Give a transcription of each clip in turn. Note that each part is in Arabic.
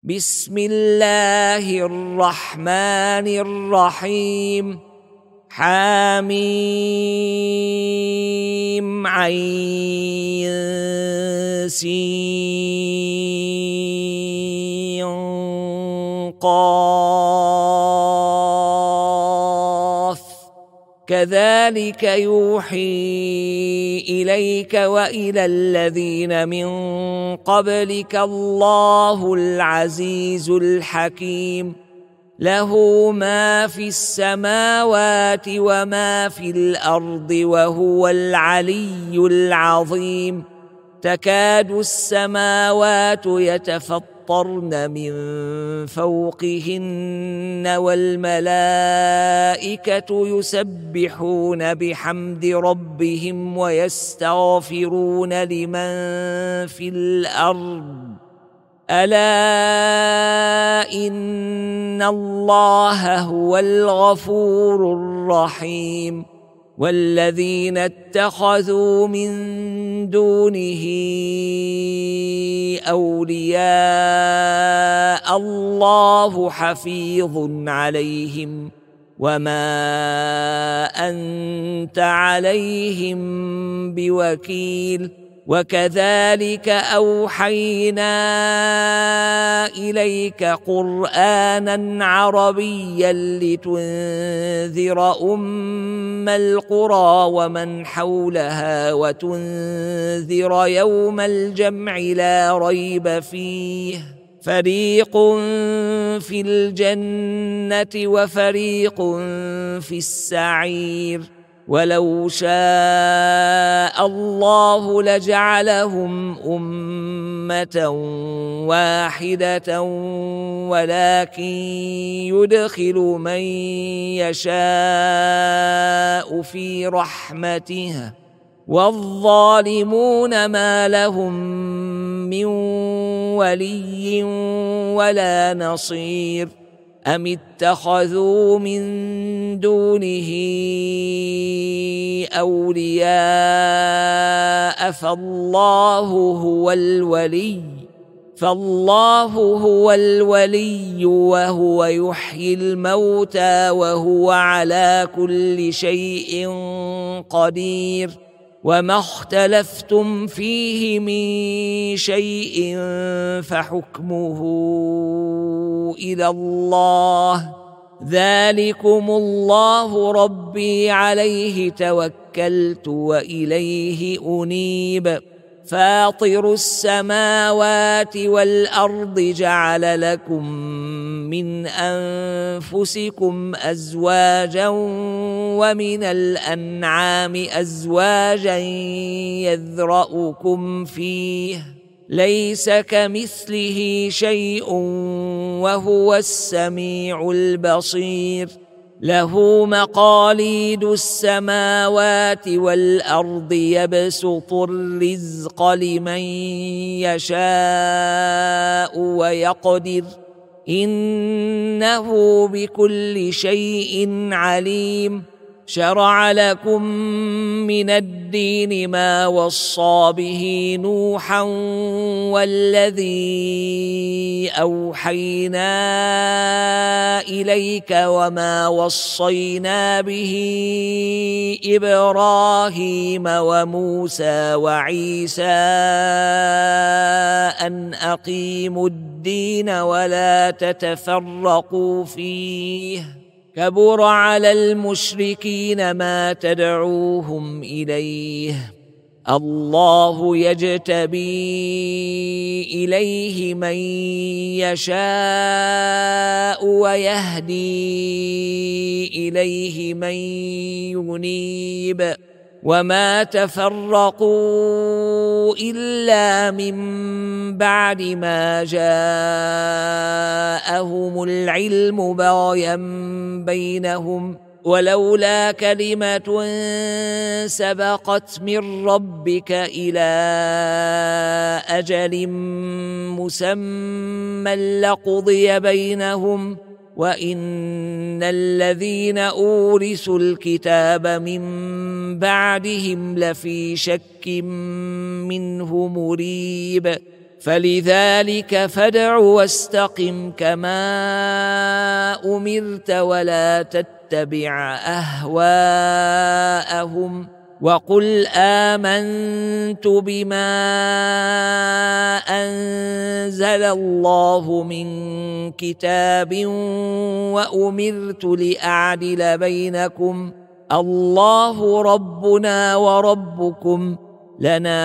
بسم الله الرحمن الرحيم حميم عين سين قاف كذلك يوحي إليك وإلى الذين من قبلك الله العزيز الحكيم له ما في السماوات وما في الأرض وهو العلي العظيم تكاد السماوات يتفطرن من فوقهن والملائكة يسبحون بحمد ربهم ويستغفرون لمن في الأرض ألا إن الله هو الغفور الرحيم والذين اتخذوا من دونه أولياء الله حفيظ عليهم وما أنت عليهم بوكيل وكذلك أوحينا إليك قرآنا عربيا لتنذر أم القرى ومن حولها وتنذر يوم الجمع لا ريب فيه فريق في الجنة وفريق في السعير ولو شاء الله لجعلهم أمة واحدة ولكن يدخل من يشاء في رحمته والظالمون ما لهم من ولي ولا نصير أم اتخذوا من دونه أولياء فالله هو الولي وهو يحيي الموتى وهو على كل شيء قدير وما اختلفتم فيه من شيء فحكمه إلى الله ذلكم الله ربي عليه توكلت وإليه أنيب فاطر السماوات والأرض جعل لكم من أنفسكم أزواجا ومن الأنعام أزواجا يذرأكم فيه ليس كمثله شيء وهو السميع البصير له مقاليد السماوات والأرض يبسط الرزق لمن يشاء ويقدر إنه بكل شيء عليم شرع لكم من الدين ما وصى به نوحا والذي أوحينا إليك وما وصينا به إبراهيم وموسى وعيسى أن أقيموا الدين ولا تتفرقوا فيه كبر على المشركين ما تدعوهم إليه الله يجتبي إليه من يشاء ويهدي إليه من ينيب وما تفرقوا إلا من بعد ما جاءهم العلم بغيا بينهم ولولا كلمة سبقت من ربك إلى أجل مسمى لقضي بينهم وإن الذين أورثوا الكتاب من بعدهم لفي شك منه مريب فلذلك فادع واستقم كما أمرت ولا تتبع أهواءهم وقل آمنت بما أنزل الله من كتاب وأمرت لأعدل بينكم الله ربنا وربكم لنا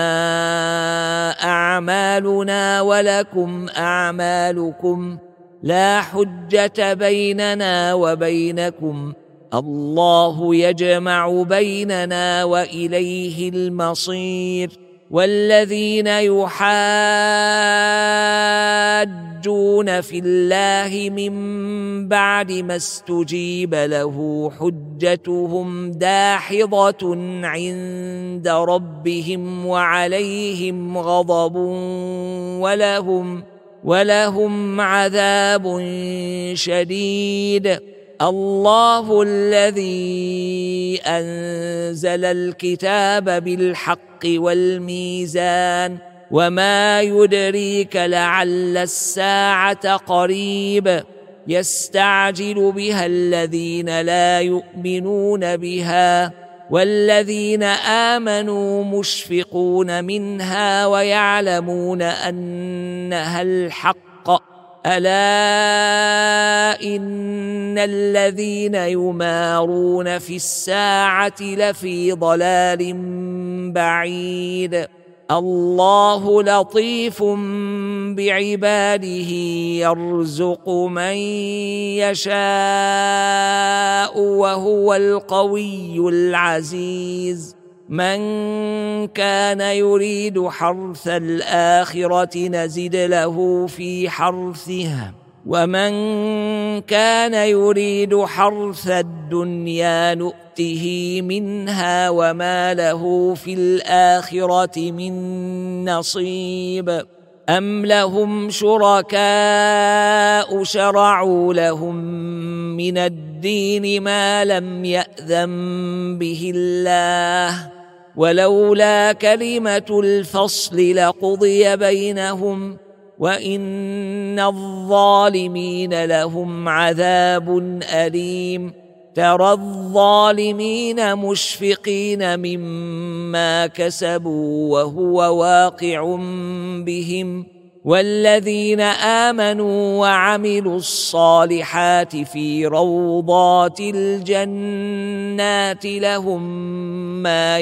أعمالنا ولكم أعمالكم لا حجة بيننا وبينكم الله يجمع بيننا وإليه المصير والذين يحاجون في الله من بعد ما استجيب له حجتهم داحضة عند ربهم وعليهم غضب ولهم عذاب شديد الله الذي أنزل الكتاب بالحق والميزان وما يدريك لعل الساعة قريب يستعجل بها الذين لا يؤمنون بها والذين آمنوا مشفقون منها ويعلمون أنها الحق ألا إن الذين يمارون في الساعة لفي ضلال بعيد الله لطيف بعباده يرزق من يشاء وهو القوي العزيز من كان يريد حرث الآخرة نزد له في حرثها ومن كان يريد حرث الدنيا نؤته منها وما له في الآخرة من نصيب أم لهم شركاء شرعوا لهم من الدين ما لم يأذن به الله ولولا كلمة الفصل لقضي بينهم وإن الظالمين لهم عذاب أليم ترى الظالمين مشفقين مما كسبوا وهو واقع بهم والذين آمنوا وعملوا الصالحات في روضات الجنات لهم ما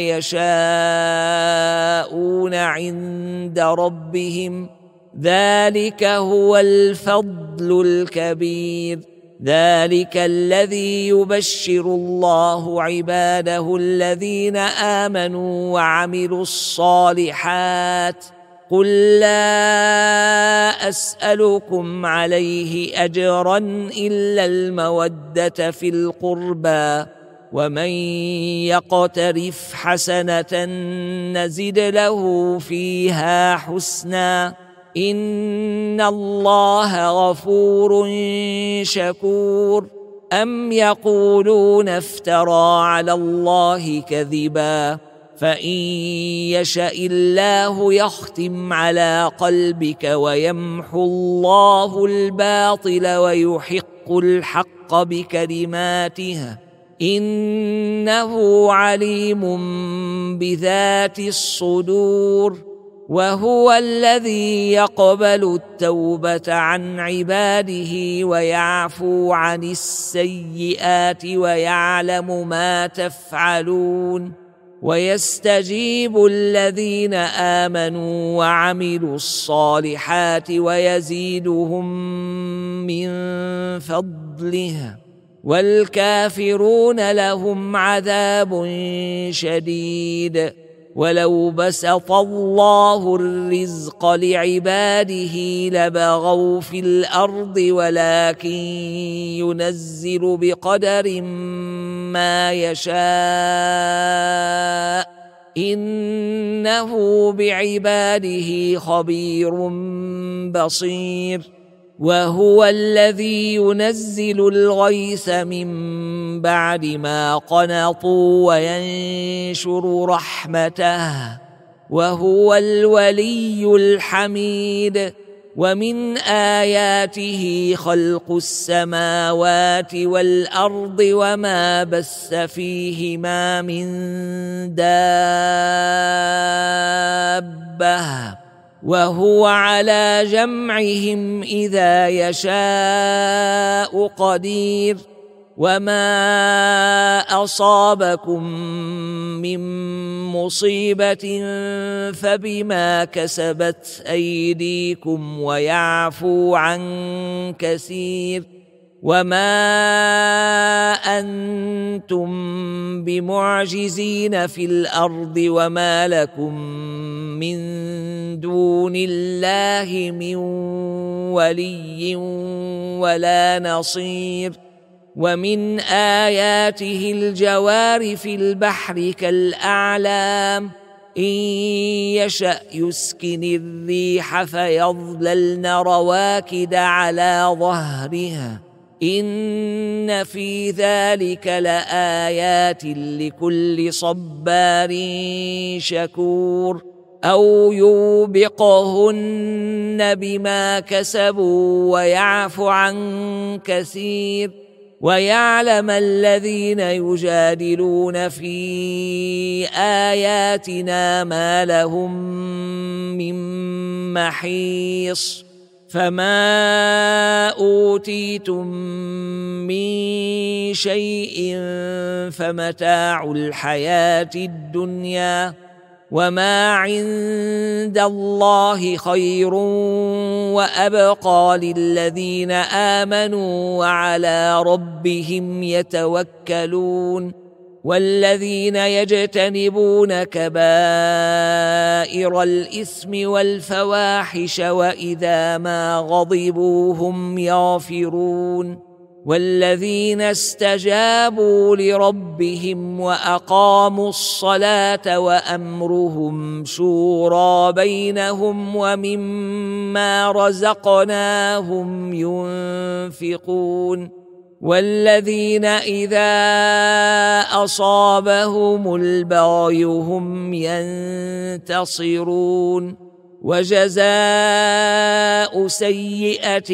يشاءون عند ربهم ذلك هو الفضل الكبير ذلك الذي يبشر الله عباده الذين آمنوا وعملوا الصالحات قل لا أسألكم عليه أجرا إلا المودة في القربى ومن يقترف حسنة نزد له فيها حسنا إن الله غفور شكور أم يقولون افترى على الله كذبا فإن يشأ الله يختم على قلبك ويمحو الله الباطل ويحق الحق بكلماته إنه عليم بذات الصدور وهو الذي يقبل التوبة عن عباده ويعفو عن السيئات ويعلم ما تفعلون ويستجيب الذين آمنوا وعملوا الصالحات ويزيدهم من فضله والكافرون لهم عذاب شديد ولو بسط الله الرزق لعباده لبغوا في الأرض ولكن ينزل بقدر ما يشاء إنه بعباده خبير بصير وهو الذي ينزل الغيث من بعد ما قنطوا وينشر رحمته وهو الولي الحميد. ومن آياته خلق السماوات والأرض وما بث فيهما من دابة وهو على جمعهم إذا يشاء قدير. وما أصابكم من مصيبة فبما كسبت أيديكم ويعفو عن كثير. وما أنتم بمعجزين في الأرض وما لكم من دون الله من ولي ولا نصير. ومن آياته الجوار في البحر كالأعلام إن يشأ يسكن الريح فيظللن رواكد على ظهرها إن في ذلك لآيات لكل صبار شكور. أو يوبقهن بما كسبوا ويعفو عن كثير. ويعلم الذين يجادلون في آياتنا ما لهم من محيص. فما أوتيتم من شيء فمتاع الحياة الدنيا وما عند الله خير وأبقى للذين آمنوا وعلى ربهم يتوكلون. والذين يجتنبون كبائر الإثم والفواحش وإذا ما غضبوا هم يغفرون. والذين استجابوا لربهم وأقاموا الصلاة وأمرهم شورى بينهم ومما رزقناهم ينفقون. والذين إذا أصابهم البغي هم ينتصرون. وجزاء سيئة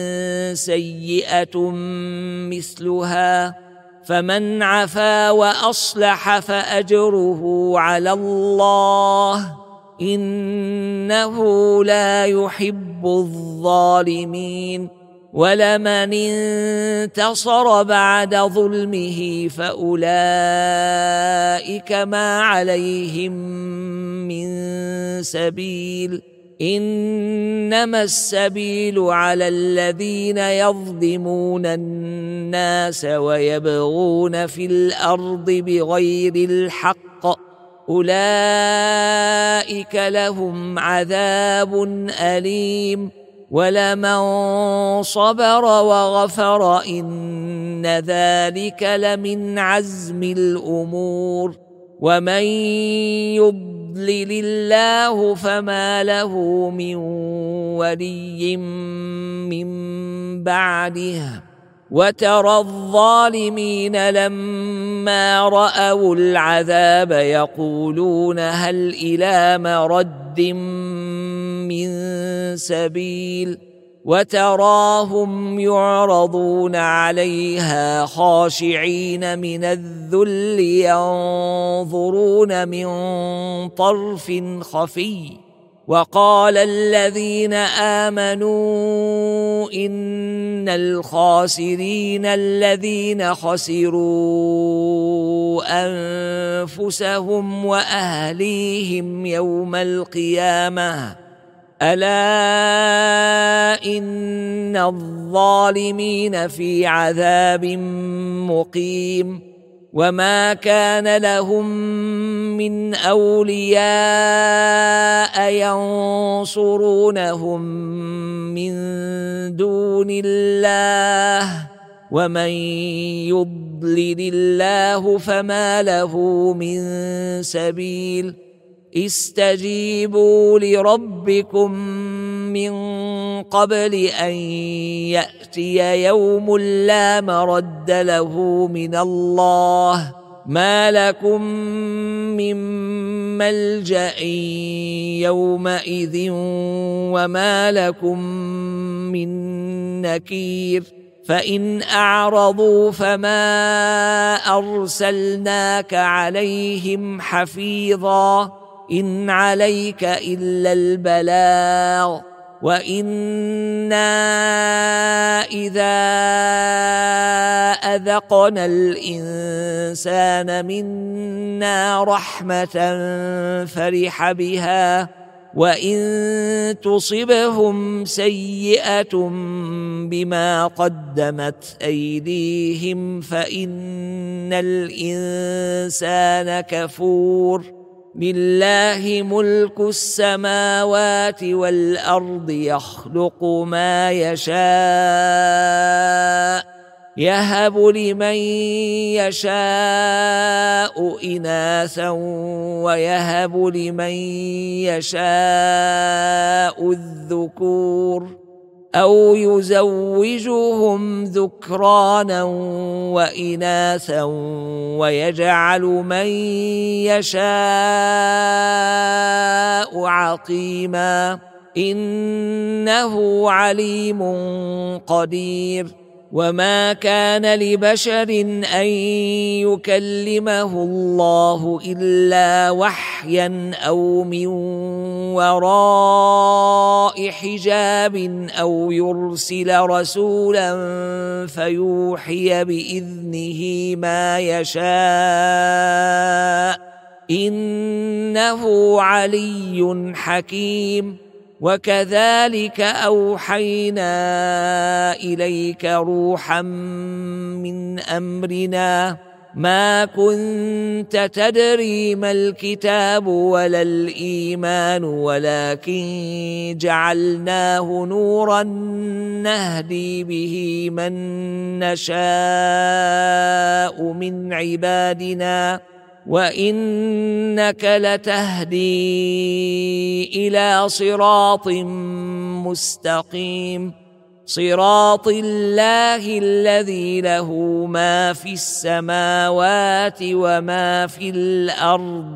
سيئة مثلها فمن عفا وأصلح فأجره على الله إنه لا يحب الظالمين. ولمن انتصر بعد ظلمه فأولئك ما عليهم من سبيل إنما السبيل على الذين يظلمون الناس ويبغون في الأرض بغير الحق أولئك لهم عذاب أليم. ولمن صبر وغفر إن ذلك لمن عزم الأمور. ومن يضلل الله فما له من ولي من بعده. وترى الظالمين لما رأوا العذاب يقولون هل إلى مرد من سبيل. وتراهم يعرضون عليها خاشعين من الذل ينظرون من طرف خفي. وقال الذين آمنوا إن الخاسرين الذين خسروا أنفسهم وأهليهم يوم القيامة ألا إن الظالمين في عذاب مقيم. وما كان لهم من أولياء ينصرونهم من دون الله ومن يضلل الله فما له من سبيل. استجيبوا لربكم من قبل أن يأتي يوم لا مرد له من الله ما لكم من ملجأ يومئذ وما لكم من نكير فإن أعرضوا فما أرسلناك عليهم حفيظا إن عليك إلا البلاغ وإنا إذا أذقنا الإنسان منا رحمة فرح بها وإن تصبهم سيئة بما قدمت أيديهم فإن الإنسان كفور لله ملك السماوات والأرض يخلق ما يشاء يهب لمن يشاء إناثا ويهب لمن يشاء الذكور أو يزوجهم ذكرانا وإناثا ويجعل من يشاء عقيما إنه عليم قدير وما كان لبشر أن يكلمه الله إلا وحيا أو من وراء حجاب أو يرسل رسولا فيوحي بإذنه ما يشاء إنه علي حكيم وكذلك أوحينا إليك روحا من أمرنا ما كنت تدري ما الكتاب ولا الإيمان ولكن جعلناه نورا نهدي به من نشاء من عبادنا وإنك لتهدي إلى صراط مستقيم صراط الله الذي له ما في السماوات وما في الأرض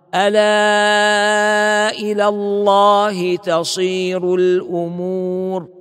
ألا إلى الله تصير الأمور